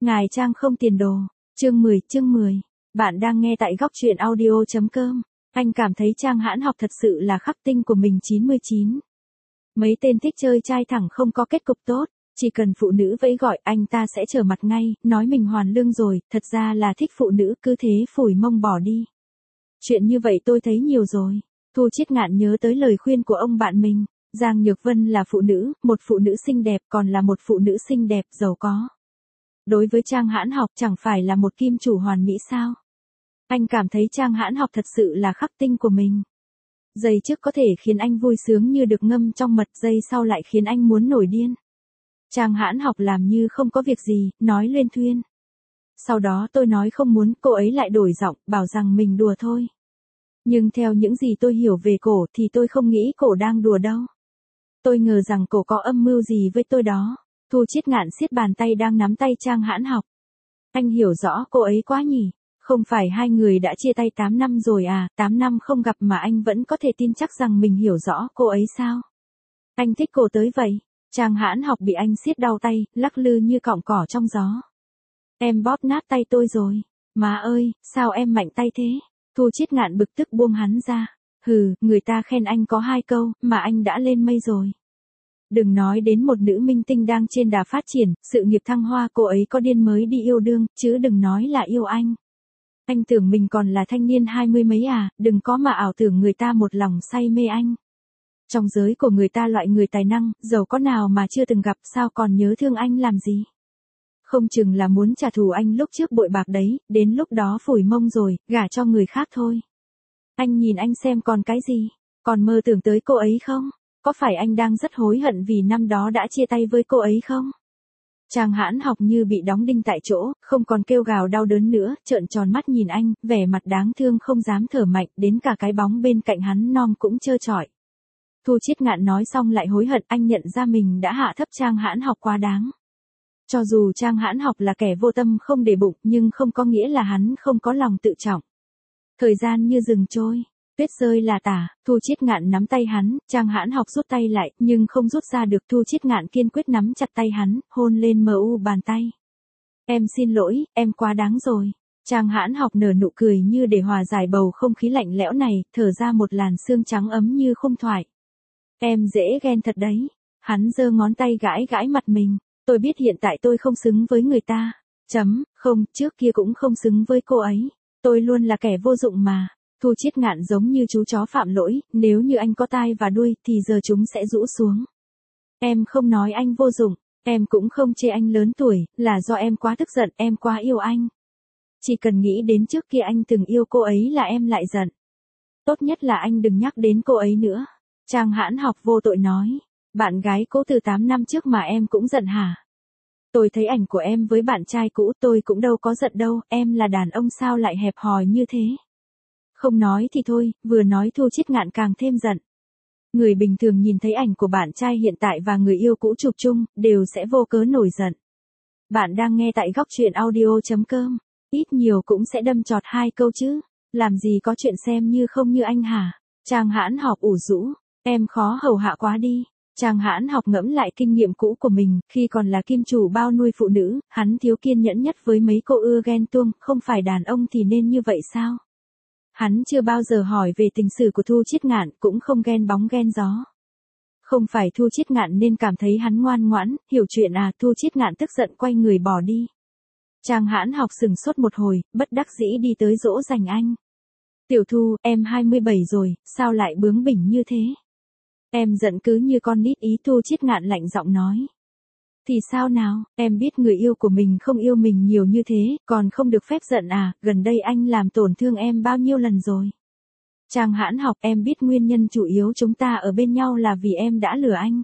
Ngài Trang không tiền đồ. Chương 10. Bạn đang nghe tại góc truyện audio.com. Anh cảm thấy Trang Hãn Học thật sự là khắc tinh của mình 99. Mấy tên thích chơi trai thẳng không có kết cục tốt, chỉ cần phụ nữ vẫy gọi anh ta sẽ trở mặt ngay, nói mình hoàn lương rồi, thật ra là thích phụ nữ cứ thế phủi mông bỏ đi. Chuyện như vậy tôi thấy nhiều rồi. Thu Chiết Ngạn nhớ tới lời khuyên của ông bạn mình. Giang Nhược Vân là phụ nữ, một phụ nữ xinh đẹp còn là một phụ nữ xinh đẹp giàu có. Đối với Trang Hãn Học chẳng phải là một kim chủ hoàn mỹ sao? Anh cảm thấy Trang Hãn Học thật sự là khắc tinh của mình. Giây trước có thể khiến anh vui sướng như được ngâm trong mật, giây sau lại khiến anh muốn nổi điên. Trang Hãn Học làm như không có việc gì, nói luyên thuyên. Sau đó tôi nói không muốn, cô ấy lại đổi giọng, bảo rằng mình đùa thôi. Nhưng theo những gì tôi hiểu về cổ thì tôi không nghĩ cổ đang đùa đâu. Tôi ngờ rằng cổ có âm mưu gì với tôi đó. Thu Chiết Ngạn siết bàn tay đang nắm tay Trang Hãn Học. Anh hiểu rõ cô ấy quá nhỉ. Không phải hai người đã chia tay 8 năm rồi à, 8 năm không gặp mà anh vẫn có thể tin chắc rằng mình hiểu rõ cô ấy sao? Anh thích cô tới vậy. Trang Hãn Học bị anh siết đau tay, lắc lư như cọng cỏ trong gió. Em bóp nát tay tôi rồi. Má ơi, sao em mạnh tay thế? Thu Chiết Ngạn bực tức buông hắn ra. Hừ, người ta khen anh có 2 câu, mà anh đã lên mây rồi. Đừng nói đến một nữ minh tinh đang trên đà phát triển, sự nghiệp thăng hoa, cô ấy có điên mới đi yêu đương, chứ đừng nói là yêu anh. Anh tưởng mình còn là thanh niên 20 mấy à, đừng có mà ảo tưởng người ta một lòng say mê anh. Trong giới của người ta loại người tài năng, giàu có nào mà chưa từng gặp, sao còn nhớ thương anh làm gì? Không chừng là muốn trả thù anh lúc trước bội bạc đấy, đến lúc đó phủi mông rồi, gả cho người khác thôi. Anh nhìn anh xem còn cái gì, còn mơ tưởng tới cô ấy không? Có phải anh đang rất hối hận vì năm đó đã chia tay với cô ấy không? Trang Hãn Học như bị đóng đinh tại chỗ, không còn kêu gào đau đớn nữa, trợn tròn mắt nhìn anh, vẻ mặt đáng thương không dám thở mạnh, đến cả cái bóng bên cạnh hắn nom cũng trơ trọi. Thu Chiết Ngạn nói xong lại hối hận, anh nhận ra mình đã hạ thấp Trang Hãn Học quá đáng. Cho dù Trang Hãn Học là kẻ vô tâm không để bụng, nhưng không có nghĩa là hắn không có lòng tự trọng. Thời gian như rừng trôi. Tuyết rơi là tả, Thu Chiết Ngạn nắm tay hắn, Trang Hãn Học rút tay lại, nhưng không rút ra được. Thu Chiết Ngạn kiên quyết nắm chặt tay hắn, hôn lên mờ u bàn tay. Em xin lỗi, em quá đáng rồi. Trang Hãn Học nở nụ cười như để hòa giải bầu không khí lạnh lẽo này, thở ra một làn sương trắng ấm như khung thoại. Em dễ ghen thật đấy. Hắn giơ ngón tay gãi gãi mặt mình. Tôi biết hiện tại tôi không xứng với người ta. Không, trước kia cũng không xứng với cô ấy. Tôi luôn là kẻ vô dụng mà. Thu Chiết Ngạn giống như chú chó phạm lỗi, nếu như anh có tai và đuôi thì giờ chúng sẽ rũ xuống. Em không nói anh vô dụng, em cũng không chê anh lớn tuổi, là do em quá tức giận, em quá yêu anh. Chỉ cần nghĩ đến trước kia anh từng yêu cô ấy là em lại giận. Tốt nhất là anh đừng nhắc đến cô ấy nữa. Trang Hãn Học vô tội nói, bạn gái cũ từ 8 năm trước mà em cũng giận hả? Tôi thấy ảnh của em với bạn trai cũ tôi cũng đâu có giận đâu, em là đàn ông sao lại hẹp hòi như thế? Không nói thì thôi, vừa nói Thu Chiết Ngạn càng thêm giận. Người bình thường nhìn thấy ảnh của bạn trai hiện tại và người yêu cũ chụp chung, đều sẽ vô cớ nổi giận. Bạn đang nghe tại góc truyện audio.com, ít nhiều cũng sẽ đâm chọt 2 câu chứ, làm gì có chuyện xem như không như anh hả? Trang Hãn Học ủ rũ, em khó hầu hạ quá đi. Trang Hãn Học ngẫm lại kinh nghiệm cũ của mình, khi còn là kim chủ bao nuôi phụ nữ, hắn thiếu kiên nhẫn nhất với mấy cô ưa ghen tuông, không phải đàn ông thì nên như vậy sao? Hắn chưa bao giờ hỏi về tình sử của Thu Chiết Ngạn, cũng không ghen bóng ghen gió. Không phải Thu Chiết Ngạn nên cảm thấy hắn ngoan ngoãn, hiểu chuyện à? Thu Chiết Ngạn tức giận quay người bỏ đi. Trang Hãn Học sừng sốt một hồi, bất đắc dĩ đi tới dỗ dành anh. Tiểu Thu, em 27 rồi, sao lại bướng bỉnh như thế? Em giận cứ như con nít ý. Thu Chiết Ngạn lạnh giọng nói. Thì sao nào, em biết người yêu của mình không yêu mình nhiều như thế, còn không được phép giận à? Gần đây anh làm tổn thương em bao nhiêu lần rồi? Trang Hãn Học, em biết nguyên nhân chủ yếu chúng ta ở bên nhau là vì em đã lừa anh.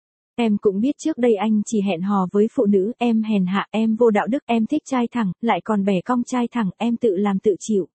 Em cũng biết trước đây anh chỉ hẹn hò với phụ nữ, em hèn hạ, em vô đạo đức, em thích trai thẳng, lại còn bẻ cong trai thẳng, em tự làm tự chịu.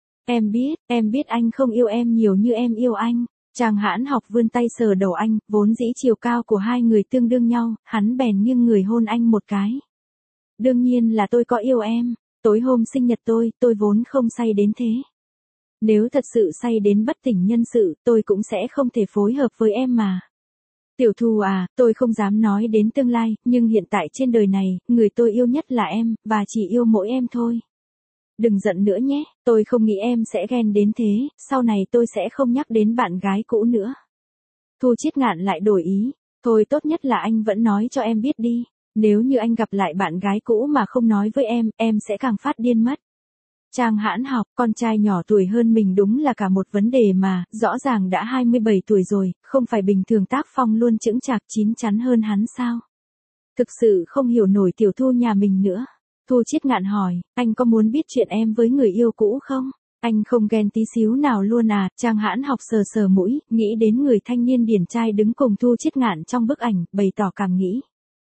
Em biết anh không yêu em nhiều như em yêu anh. Trang Hãn Học vươn tay sờ đầu anh, vốn dĩ chiều cao của hai người tương đương nhau, hắn bèn nghiêng người hôn anh một cái. Đương nhiên là tôi có yêu em, tối hôm sinh nhật tôi vốn không say đến thế. Nếu thật sự say đến bất tỉnh nhân sự, tôi cũng sẽ không thể phối hợp với em mà. Tiểu Thu à, tôi không dám nói đến tương lai, nhưng hiện tại trên đời này, người tôi yêu nhất là em, và chỉ yêu mỗi em thôi. Đừng giận nữa nhé, tôi không nghĩ em sẽ ghen đến thế, sau này tôi sẽ không nhắc đến bạn gái cũ nữa. Thu Chiết Ngạn lại đổi ý, thôi tốt nhất là anh vẫn nói cho em biết đi, nếu như anh gặp lại bạn gái cũ mà không nói với em sẽ càng phát điên mất. Trang Hãn Học, con trai nhỏ tuổi hơn mình đúng là cả một vấn đề mà, rõ ràng đã 27 tuổi rồi, không phải bình thường tác phong luôn chững chạc chín chắn hơn hắn sao? Thực sự không hiểu nổi Tiểu Thu nhà mình nữa. Thu Chiết Ngạn hỏi, anh có muốn biết chuyện em với người yêu cũ không? Anh không ghen tí xíu nào luôn à? Trang Hãn Học sờ sờ mũi, nghĩ đến người thanh niên điển trai đứng cùng Thu Chiết Ngạn trong bức ảnh, bày tỏ cảm nghĩ.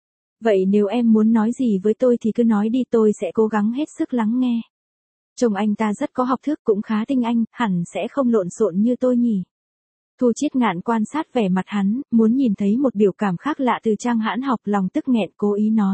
Vậy nếu em muốn nói gì với tôi thì cứ nói đi, tôi sẽ cố gắng hết sức lắng nghe. Chồng anh ta rất có học thức, cũng khá tinh anh, hẳn sẽ không lộn xộn như tôi nhỉ. Thu Chiết Ngạn quan sát vẻ mặt hắn, muốn nhìn thấy một biểu cảm khác lạ từ Trang Hãn Học, lòng tức nghẹn cố ý nói.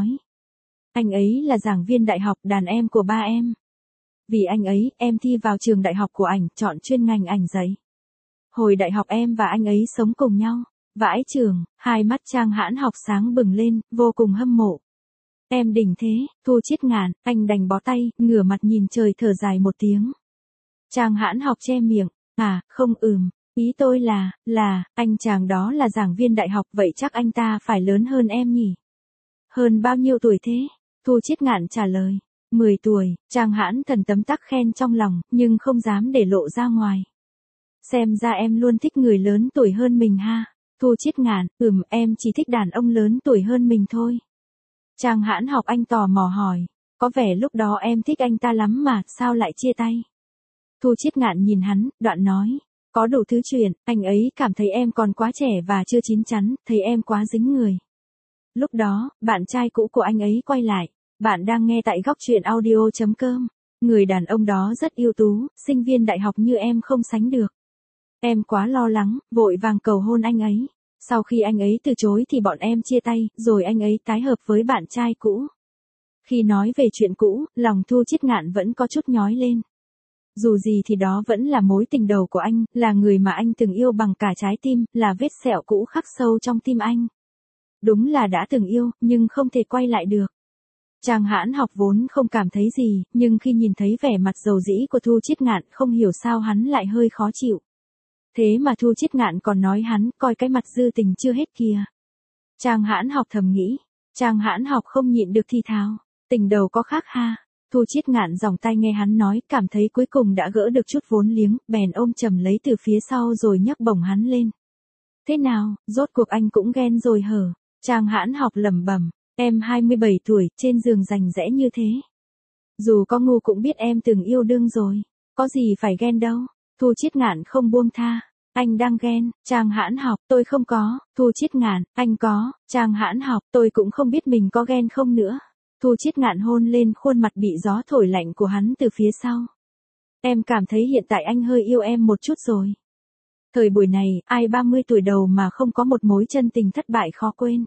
Anh ấy là giảng viên đại học, đàn em của ba em. Vì anh ấy, em thi vào trường đại học của ảnh, chọn chuyên ngành ảnh giấy. Hồi đại học em và anh ấy sống cùng nhau. Vãi chưởng, hai mắt Trang Hãn Học sáng bừng lên, vô cùng hâm mộ. Em đỉnh thế, Thu Chiết Ngạn, anh đành bó tay, ngửa mặt nhìn trời thở dài một tiếng. Trang Hãn Học che miệng, không ý tôi là, anh chàng đó là giảng viên đại học, vậy chắc anh ta phải lớn hơn em nhỉ? Hơn bao nhiêu tuổi thế? Thu Chiết Ngạn trả lời, 10 tuổi, Trang Hãn Thần tấm tắc khen trong lòng, nhưng không dám để lộ ra ngoài. Xem ra em luôn thích người lớn tuổi hơn mình ha. Thu Chiết Ngạn, em chỉ thích đàn ông lớn tuổi hơn mình thôi. Trang Hãn Học anh tò mò hỏi, có vẻ lúc đó em thích anh ta lắm mà, sao lại chia tay? Thu Chiết Ngạn nhìn hắn, đoạn nói, có đủ thứ chuyện, anh ấy cảm thấy em còn quá trẻ và chưa chín chắn, thấy em quá dính người. Lúc đó, bạn trai cũ của anh ấy quay lại, bạn đang nghe tại góc truyện audio.com. Người đàn ông đó rất ưu tú, sinh viên đại học như em không sánh được. Em quá lo lắng, vội vàng cầu hôn anh ấy. Sau khi anh ấy từ chối thì bọn em chia tay, rồi anh ấy tái hợp với bạn trai cũ. Khi nói về chuyện cũ, lòng Thu Chiết Ngạn vẫn có chút nhói lên. Dù gì thì đó vẫn là mối tình đầu của anh, là người mà anh từng yêu bằng cả trái tim, là vết sẹo cũ khắc sâu trong tim anh. Đúng là đã từng yêu, nhưng không thể quay lại được. Trang Hãn Học vốn không cảm thấy gì, nhưng khi nhìn thấy vẻ mặt dầu dĩ của Thu Chiết Ngạn, không hiểu sao hắn lại hơi khó chịu. Thế mà Thu Chiết Ngạn còn nói hắn coi cái mặt dư tình chưa hết kìa. Trang Hãn Học thầm nghĩ. Trang Hãn Học không nhịn được thi tháo. Tình đầu có khác ha. Thu Chiết Ngạn giòng tay nghe hắn nói, cảm thấy cuối cùng đã gỡ được chút vốn liếng, bèn ôm chầm lấy từ phía sau rồi nhấc bổng hắn lên. Thế nào, rốt cuộc anh cũng ghen rồi hở? Trang Hãn Học lẩm bẩm, em 27 tuổi, trên giường rành rẽ như thế. Dù có ngu cũng biết em từng yêu đương rồi, có gì phải ghen đâu. Thu Chiết Ngạn không buông tha. Anh đang ghen. Trang Hãn Học, tôi không có. Thu Chiết Ngạn, anh có. Trang Hãn Học, tôi cũng không biết mình có ghen không nữa. Thu Chiết Ngạn hôn lên khuôn mặt bị gió thổi lạnh của hắn từ phía sau. Em cảm thấy hiện tại anh hơi yêu em một chút rồi. Thời buổi này, ai 30 tuổi đầu mà không có một mối chân tình thất bại khó quên.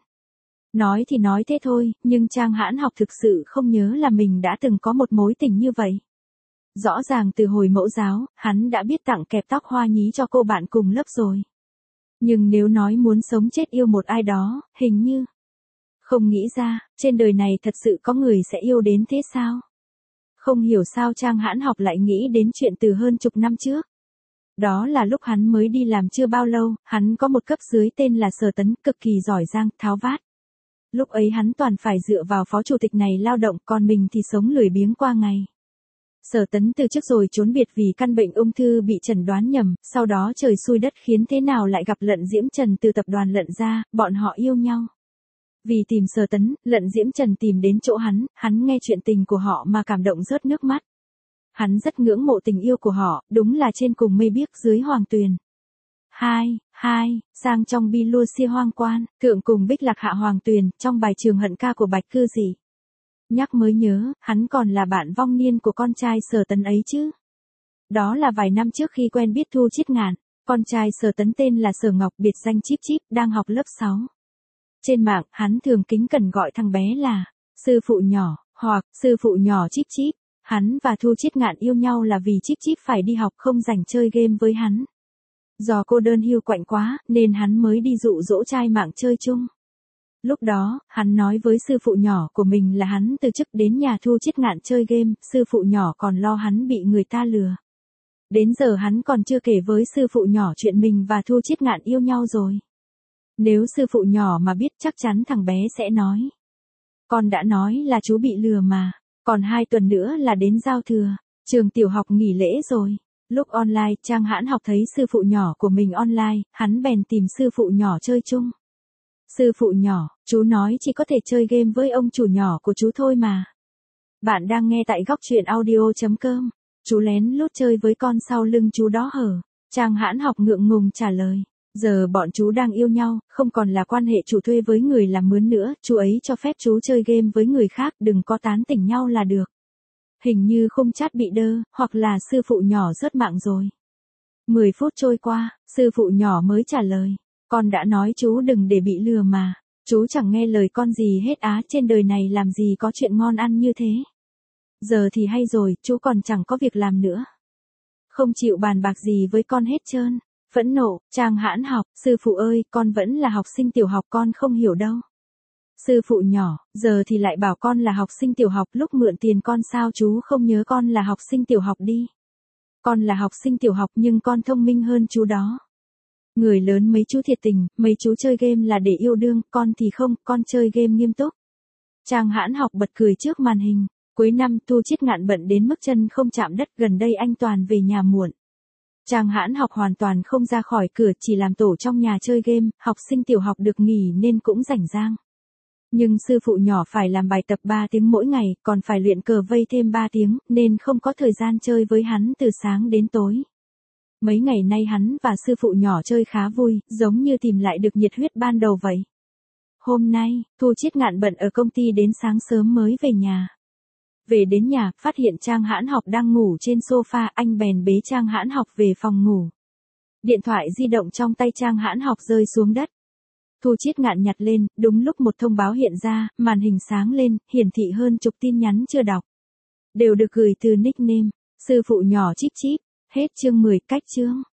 Nói thì nói thế thôi, nhưng Trang Hãn Học thực sự không nhớ là mình đã từng có một mối tình như vậy. Rõ ràng từ hồi mẫu giáo, hắn đã biết tặng kẹp tóc hoa nhí cho cô bạn cùng lớp rồi. Nhưng nếu nói muốn sống chết yêu một ai đó, hình như không nghĩ ra, trên đời này thật sự có người sẽ yêu đến thế sao? Không hiểu sao Trang Hãn Học lại nghĩ đến chuyện từ hơn chục năm trước. Đó là lúc hắn mới đi làm chưa bao lâu, hắn có một cấp dưới tên là Sở Tấn, cực kỳ giỏi giang, tháo vát. Lúc ấy hắn toàn phải dựa vào phó chủ tịch này lao động, còn mình thì sống lười biếng qua ngày. Sở Tấn từ chức rồi trốn biệt vì căn bệnh ung thư bị chẩn đoán nhầm, sau đó trời xui đất khiến thế nào lại gặp Lận Diễm Trần từ tập đoàn Lận gia, bọn họ yêu nhau. Vì tìm Sở Tấn, Lận Diễm Trần tìm đến chỗ hắn nghe chuyện tình của họ mà cảm động rớt nước mắt. Hắn rất ngưỡng mộ tình yêu của họ, đúng là trên cùng mây biếc dưới hoàng tuyền. Sang trong bi lua xia hoang quan, thượng cùng bích lạc hạ hoàng tuyền, trong bài trường hận ca của Bạch Cư Dị. Nhắc mới nhớ, hắn còn là bạn vong niên của con trai Sở Tấn ấy chứ. Đó là vài năm trước khi quen biết Thu Chiết Ngạn, con trai Sở Tấn tên là Sở Ngọc, biệt danh Chíp Chíp, đang học lớp 6. Trên mạng, hắn thường kính cẩn gọi thằng bé là sư phụ nhỏ, hoặc sư phụ nhỏ Chíp Chíp. Hắn và Thu Chiết Ngạn yêu nhau là vì Chíp Chíp phải đi học không rảnh chơi game với hắn. Do cô đơn hiu quạnh quá, nên hắn mới đi dụ dỗ trai mạng chơi chung. Lúc đó, hắn nói với sư phụ nhỏ của mình là hắn từ chức đến nhà Thu Chiết Ngạn chơi game, sư phụ nhỏ còn lo hắn bị người ta lừa. Đến giờ hắn còn chưa kể với sư phụ nhỏ chuyện mình và Thu Chiết Ngạn yêu nhau rồi. Nếu sư phụ nhỏ mà biết chắc chắn thằng bé sẽ nói. Con đã nói là chú bị lừa mà, còn 2 tuần nữa là đến giao thừa, trường tiểu học nghỉ lễ rồi. Lúc online, Trang Hãn Học thấy sư phụ nhỏ của mình online, hắn bèn tìm sư phụ nhỏ chơi chung. Sư phụ nhỏ, chú nói chỉ có thể chơi game với ông chủ nhỏ của chú thôi mà. Bạn đang nghe tại góc truyện audio.com. Chú lén lút chơi với con sau lưng chú đó hở? Trang Hãn Học ngượng ngùng trả lời. Giờ bọn chú đang yêu nhau, không còn là quan hệ chủ thuê với người làm mướn nữa, chú ấy cho phép chú chơi game với người khác, đừng có tán tỉnh nhau là được. Hình như khung chat bị đơ, hoặc là sư phụ nhỏ rớt mạng rồi. 10 phút trôi qua, sư phụ nhỏ mới trả lời. Con đã nói chú đừng để bị lừa mà. Chú chẳng nghe lời con gì hết á, trên đời này làm gì có chuyện ngon ăn như thế. Giờ thì hay rồi, chú còn chẳng có việc làm nữa. Không chịu bàn bạc gì với con hết trơn. Phẫn nộ, Trang Hãn Học, sư phụ ơi, con vẫn là học sinh tiểu học, con không hiểu đâu. Sư phụ nhỏ, giờ thì lại bảo con là học sinh tiểu học, lúc mượn tiền con sao chú không nhớ con là học sinh tiểu học đi. Con là học sinh tiểu học nhưng con thông minh hơn chú đó. Người lớn mấy chú thiệt tình, mấy chú chơi game là để yêu đương, con thì không, con chơi game nghiêm túc. Trang Hãn Học bật cười trước màn hình. Cuối năm, Thu Chiết Ngạn bận đến mức chân không chạm đất, gần đây anh toàn về nhà muộn. Trang Hãn Học hoàn toàn không ra khỏi cửa, chỉ làm tổ trong nhà chơi game, học sinh tiểu học được nghỉ nên cũng rảnh rang. Nhưng sư phụ nhỏ phải làm bài tập 3 tiếng mỗi ngày, còn phải luyện cờ vây thêm 3 tiếng, nên không có thời gian chơi với hắn từ sáng đến tối. Mấy ngày nay hắn và sư phụ nhỏ chơi khá vui, giống như tìm lại được nhiệt huyết ban đầu vậy. Hôm nay, Thu Chiết Ngạn bận ở công ty đến sáng sớm mới về nhà. Về đến nhà, phát hiện Trang Hãn Học đang ngủ trên sofa, anh bèn bế Trang Hãn Học về phòng ngủ. Điện thoại di động trong tay Trang Hãn Học rơi xuống đất. Thu Chiết Ngạn nhặt lên, đúng lúc một thông báo hiện ra, màn hình sáng lên, hiển thị hơn chục tin nhắn chưa đọc. Đều được gửi từ nickname, sư phụ nhỏ Chíp Chíp. Hết chương 10, cách chương.